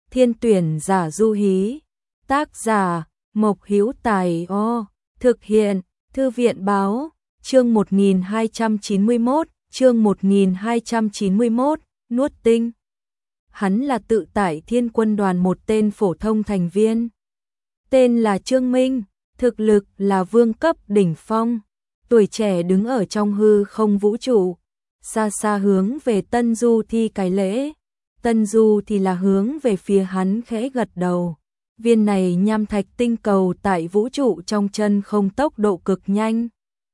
Thiên tuyển giả du hí. Tác giả Mộc Hữu Tài. Thực hiện Thư viện báo. Chương 1291, nuốt tinh. Hắn là tự tại Thiên Quân đoàn một tên phổ thông thành viên. Tên là Trương Minh, thực lực là vương cấp đỉnh phong. Tuổi trẻ đứng ở trong hư không vũ trụ, xa xa hướng về Tân Du thi cái lễ. Tân Du thì là hướng về phía hắn khẽ gật đầu. Viên này nham thạch tinh cầu tại vũ trụ trong chân không tốc độ cực nhanh.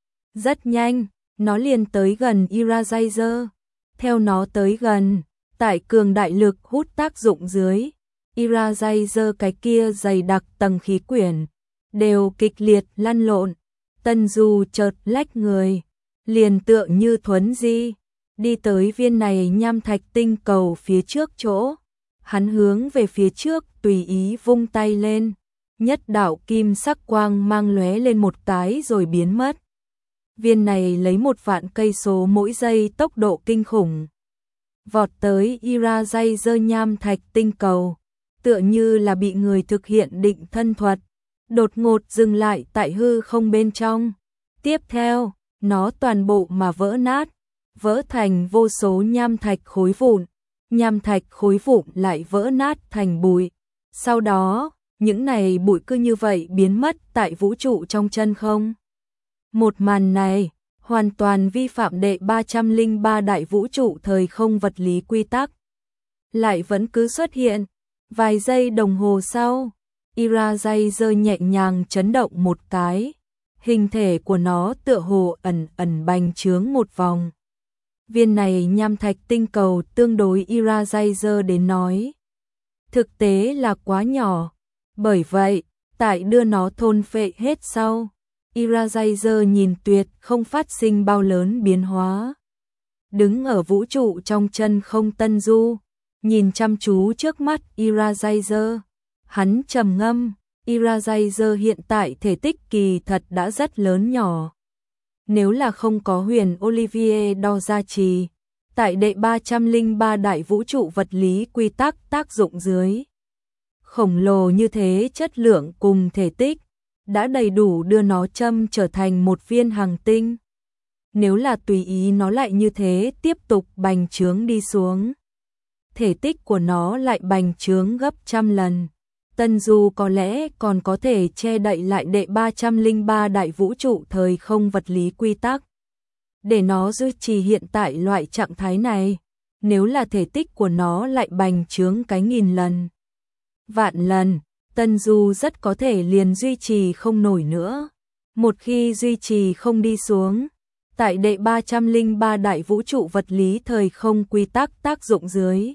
Rất nhanh, nó liền tới gần Irazizer. Theo nó tới gần, tại cường đại lực hút tác dụng dưới, Irazizer cái kia dày đặc tầng khí quyển đều kịch liệt lăn lộn. Tân Du chợt lách người, liền tựa như thuấn di, đi tới viên này nham thạch tinh cầu phía trước chỗ. Hắn hướng về phía trước tùy ý vung tay lên, nhất đạo kim sắc quang mang lóe lên một cái rồi biến mất. Viên này lấy 1 vạn cây số mỗi giây tốc độ kinh khủng vọt tới Irazizer nham thạch tinh cầu, tựa như là bị người thực hiện định thân thuật, đột ngột dừng lại tại hư không bên trong. Tiếp theo, nó toàn bộ mà vỡ nát, vỡ thành vô số nham thạch khối vụn. Nham thạch khối vụn lại vỡ nát thành bụi. Sau đó, những này bụi cứ như vậy biến mất tại vũ trụ trong chân không. Một màn này hoàn toàn vi phạm đệ 303 đại vũ trụ thời không vật lý quy tắc. Lại vẫn cứ xuất hiện. Vài giây đồng hồ sau, Irazizer nhẹ nhàng chấn động một cái. Hình thể của nó tựa hồ ẩn ẩn bành trướng một vòng. Viên này nham thạch tinh cầu tương đối Irazizer đến nói, thực tế là quá nhỏ. Bởi vậy, tại đưa nó thôn phệ hết sau, Irazizer nhìn tuyệt không phát sinh bao lớn biến hóa. Đứng ở vũ trụ trong chân không Tân Du, nhìn chăm chú trước mắt Irazizer, hắn trầm ngâm. Irazizer hiện tại thể tích kỳ thật đã rất lớn nhỏ. Nếu là không có Huyền Olivier đo gia trì, tại đệ 303 đại vũ trụ vật lý quy tắc tác dụng dưới, khổng lồ như thế chất lượng cùng thể tích, đã đầy đủ đưa nó châm trở thành một viên hành tinh. Nếu là tùy ý nó lại như thế tiếp tục bành trướng đi xuống, thể tích của nó lại bành trướng gấp trăm lần. Tân Du có lẽ còn có thể che đậy lại đệ 303 đại vũ trụ thời không vật lý quy tắc, để nó duy trì hiện tại loại trạng thái này. Nếu là thể tích của nó lại bành trướng cái nghìn lần, vạn lần, Tân Du rất có thể liền duy trì không nổi nữa. Một khi duy trì không đi xuống, tại đệ 303 đại vũ trụ vật lý thời không quy tắc tác dụng dưới,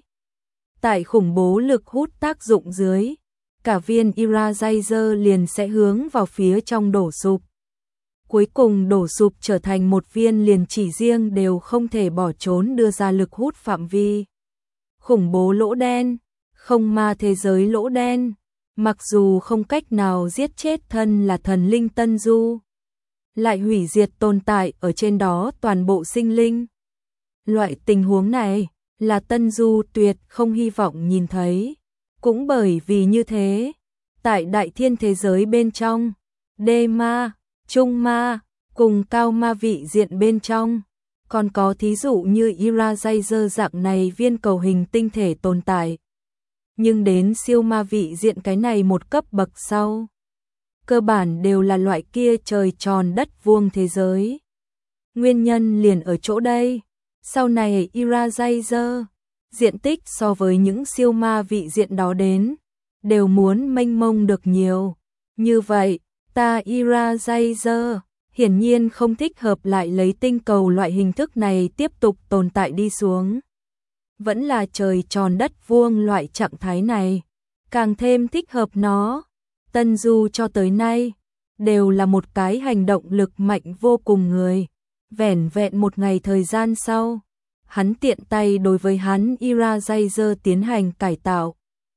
tại khủng bố lực hút tác dụng dưới, cả viên Irazizer liền sẽ hướng vào phía trong đổ sụp. Cuối cùng đổ sụp trở thành một viên liền chỉ riêng đều không thể bỏ trốn đưa ra lực hút phạm vi. Khủng bố lỗ đen, không ma thế giới lỗ đen, mặc dù không cách nào giết chết thân là thần linh Tân Du, lại hủy diệt tồn tại ở trên đó toàn bộ sinh linh. Loại tình huống này là Tân Du tuyệt không hy vọng nhìn thấy. Cũng bởi vì như thế, tại đại thiên thế giới bên trong, đê ma, trung ma, cùng cao ma vị diện bên trong, còn có thí dụ như Irazizer dạng này viên cầu hình tinh thể tồn tại. Nhưng đến siêu ma vị diện cái này một cấp bậc sau, cơ bản đều là loại kia trời tròn đất vuông thế giới. Nguyên nhân liền ở chỗ đây. Sau này Irazizer diện tích so với những siêu ma vị diện đó đến, đều muốn mênh mông được nhiều. Như vậy, ta Irazizer hiển nhiên không thích hợp lại lấy tinh cầu loại hình thức này tiếp tục tồn tại đi xuống. Vẫn là trời tròn đất vuông loại trạng thái này, càng thêm thích hợp nó. Tân Du cho tới nay, đều là một cái hành động lực mạnh vô cùng người. Vẻn vẹn một ngày thời gian sau, hắn tiện tay đối với hắn Irazizer tiến hành cải tạo.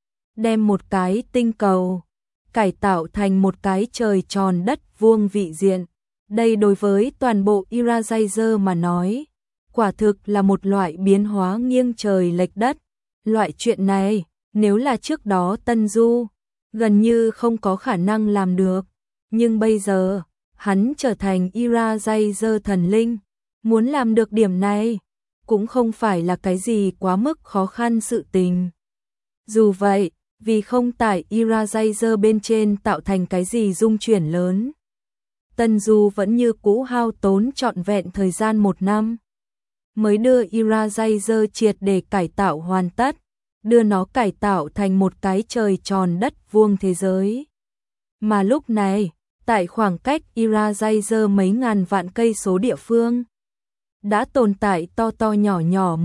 Đem một cái tinh cầu cải tạo thành một cái trời tròn đất vuông vị diện. Đây đối với toàn bộ Irazizer mà nói, quả thực là một loại biến hóa nghiêng trời lệch đất. Loại chuyện này, Nếu là trước đó Tân Du, gần như không có khả năng làm được. Nhưng bây giờ, hắn trở thành Eraser thần linh. Muốn làm được điểm này, cũng không phải là cái gì quá mức khó khăn sự tình. Dù vậy, vì không tại Eraser bên trên tạo thành cái gì rung chuyển lớn, Tân Du vẫn như cũ hao tốn trọn vẹn thời gian 1 năm, mới đưa Eraser triệt để cải tạo hoàn tất, đưa nó cải tạo thành một cái trời tròn đất vuông thế giới. Mà lúc này, tại khoảng cách Eraser mấy ngàn vạn cây số địa phương, đã tồn tại to to nhỏ nhỏ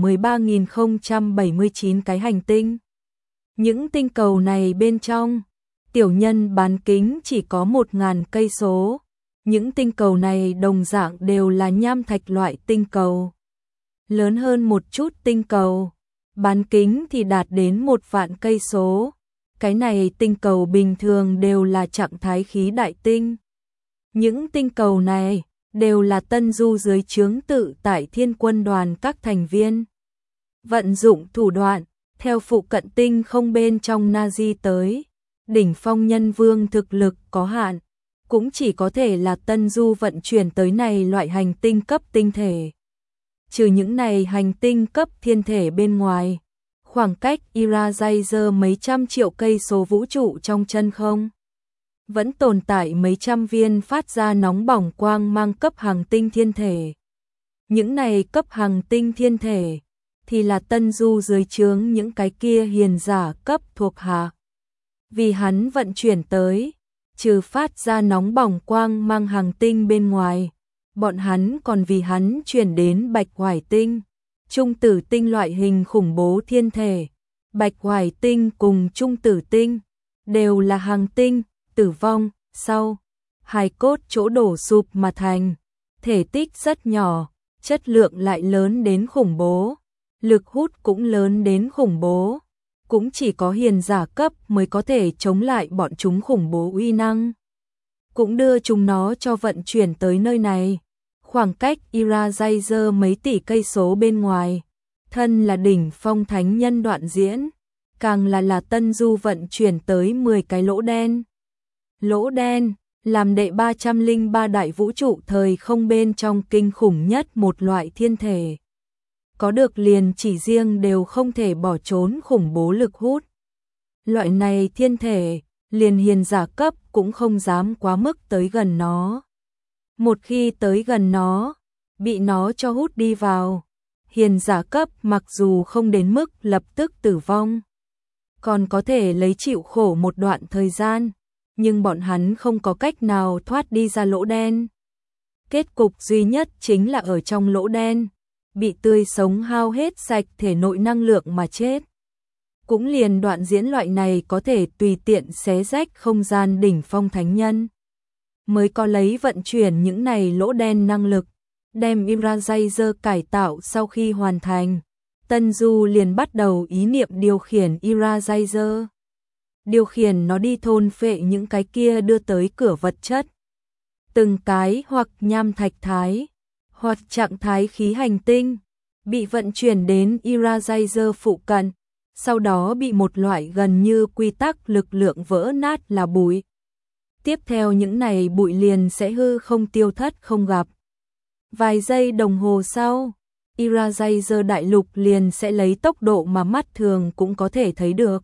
13.079 cái hành tinh. Những tinh cầu này bên trong, tiểu nhân bán kính chỉ có 1.000 cây số. Những tinh cầu này đồng dạng đều là nham thạch loại tinh cầu. Lớn hơn một chút tinh cầu, bán kính thì đạt đến 1 vạn cây số. Cái này tinh cầu bình thường đều là trạng thái khí đại tinh. Những tinh cầu này đều là Tân Du dưới trướng tự tại Thiên Quân đoàn các thành viên. Vận dụng thủ đoạn, theo phụ cận tinh không bên trong Nazi tới, đỉnh phong nhân vương thực lực có hạn, cũng chỉ có thể là Tân Du vận chuyển tới này loại hành tinh cấp tinh thể. Trừ những này hành tinh cấp thiên thể bên ngoài, khoảng cách Eraser mấy trăm triệu cây số vũ trụ trong chân không, vẫn tồn tại mấy trăm viên phát ra nóng bỏng quang mang cấp hành tinh thiên thể. Những này cấp hành tinh thiên thể thì là Tân Du dưới trướng những cái kia hiền giả cấp thuộc hạ. Vì hắn vận chuyển tới, trừ phát ra nóng bỏng quang mang hành tinh bên ngoài, bọn hắn còn vì hắn chuyển đến Bạch Hoài tinh, Trung Tử tinh loại hình khủng bố thiên thể. Bạch Hoài tinh cùng Trung Tử tinh đều là hành tinh tử vong sau hài cốt chỗ đổ sụp mà thành, thể tích rất nhỏ, chất lượng lại lớn đến khủng bố, lực hút cũng lớn đến khủng bố, cũng chỉ có hiền giả cấp mới có thể chống lại bọn chúng khủng bố uy năng. Cũng đưa chúng nó cho vận chuyển tới nơi này, khoảng cách Eraser mấy tỷ cây số bên ngoài, thân là đỉnh phong thánh nhân Đoạn Diễn, càng là Tân Du vận chuyển tới 10 cái lỗ đen. Lỗ đen, làm đệ 303 đại vũ trụ thời không bên trong kinh khủng nhất một loại thiên thể. Có được liền chỉ riêng đều không thể bỏ trốn khủng bố lực hút. Loại này thiên thể, liền hiền giả cấp cũng không dám quá mức tới gần nó. Một khi tới gần nó, bị nó cho hút đi vào, hiền giả cấp mặc dù không đến mức lập tức tử vong, còn có thể lấy chịu khổ một đoạn thời gian, nhưng bọn hắn không có cách nào thoát đi ra lỗ đen. Kết cục duy nhất chính là ở trong lỗ đen, bị tươi sống hao hết sạch thể nội năng lượng mà chết. Cũng liền Đoạn Diễn loại này có thể tùy tiện xé rách không gian đỉnh phong thánh nhân, mới có lấy vận chuyển những này lỗ đen năng lực. Đem Eraser cải tạo sau khi hoàn thành, Tân Du liền bắt đầu ý niệm điều khiển Eraser. Điều khiển nó đi thôn phệ những cái kia đưa tới cửa vật chất. Từng cái hoặc nham thạch thái, hoặc trạng thái khí hành tinh, bị vận chuyển đến Eraser phụ cận, sau đó bị một loại gần như quy tắc lực lượng vỡ nát là bụi. Tiếp theo những này bụi liền sẽ hư không tiêu thất không gặp. Vài giây đồng hồ sau, Eraser đại lục liền sẽ lấy tốc độ mà mắt thường cũng có thể thấy được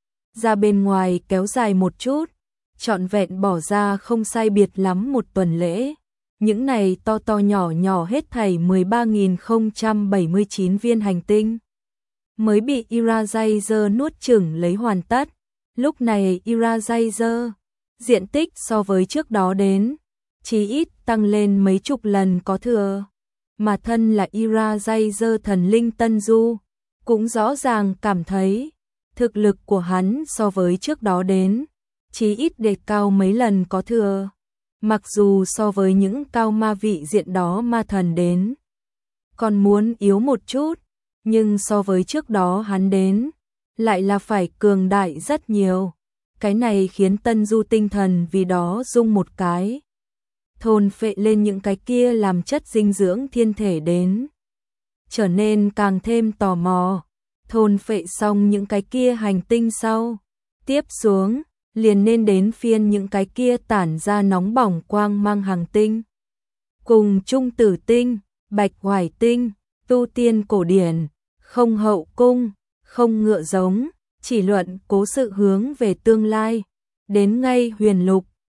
ra bên ngoài kéo dài một chút, trọn vẹn bỏ ra không sai biệt lắm 1 tuần lễ. Những này to to nhỏ nhỏ hết thảy 13.079 viên hành tinh mới bị Eraser nuốt chửng lấy hoàn tất. Lúc này Eraser diện tích so với trước đó đến chí ít tăng lên mấy chục lần có thừa, mà thân là Eraser thần linh Tân Du cũng rõ ràng cảm thấy thực lực của hắn so với trước đó đến chí ít đề cao mấy lần có thừa. Mặc dù so với những cao ma vị diện đó ma thần đến còn muốn yếu một chút, nhưng so với trước đó hắn đến lại là phải cường đại rất nhiều. Cái này khiến Tân Du tinh thần vì đó rung một cái, thôn phệ lên những cái kia làm chất dinh dưỡng thiên thể đến, trở nên càng thêm tò mò. thôn phệ xong những cái kia hành tinh sau. Tiếp xuống, liền nên đến phiên những cái kia tản ra nóng bỏng quang mang hành tinh. Cùng Trung Tử tinh, Bạch Hoài tinh, tu tiên cổ điển, không hậu cung, không ngựa giống, chỉ luận cố sự hướng về tương lai. Đến ngay huyền lục,